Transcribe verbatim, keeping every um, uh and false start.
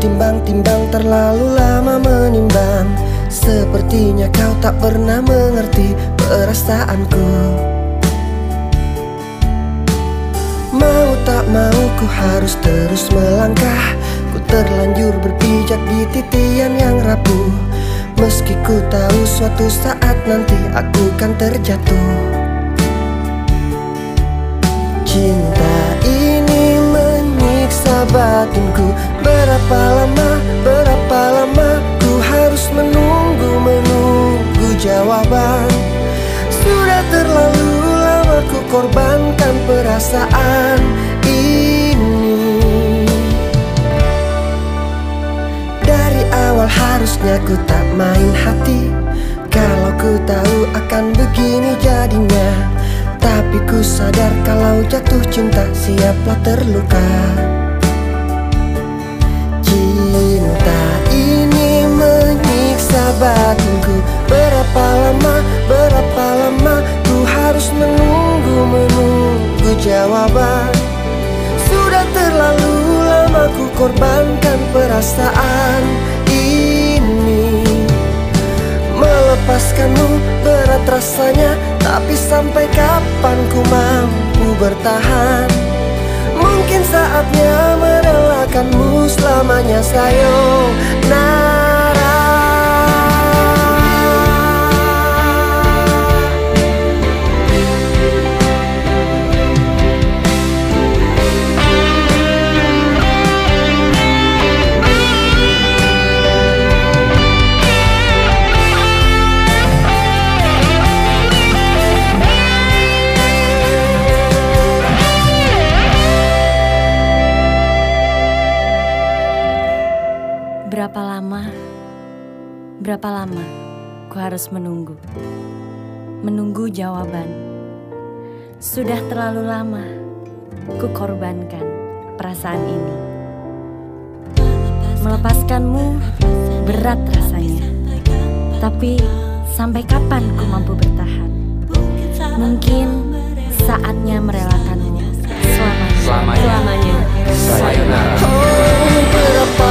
timbang-timbang, terlalu lama menimbang. Sepertinya kau tak pernah mengerti perasaanku. Mau tak mau ku harus terus melangkah. Ku terlanjur berpijak di titian yang rapuh. Meski ku tahu suatu saat nanti aku kan terjatuh. Cinta ini menyiksa batinku. Berapa lama, berapa lama ku harus menunggu, menunggu jawaban. Sudah terlalu lama ku korbankan perasaan ini. Dari awal harusnya ku tak main hati. Kalau ku tahu akan begini jadinya. Tapi ku sadar kalau jatuh cinta siaplah terluka. Cinta ini menyiksa batinku. Berapa lama, berapa lama ku harus menunggu, menunggu jawaban. Sudah terlalu lama ku korbankan perasaan ini. Melepaskanmu berat rasanya, tapi sampai kapan ku mampu bertahan? Mungkin saatnya merelakanmu selamanya, sayonara. Berapa lama, berapa lama ku harus menunggu, menunggu jawaban. Sudah terlalu lama ku korbankan perasaan ini. Melepaskanmu berat rasanya, tapi sampai kapan ku mampu bertahan? Mungkin saatnya merelakanmu selamanya. Selamanya. Selamanya. Sayonara. Oh, berapa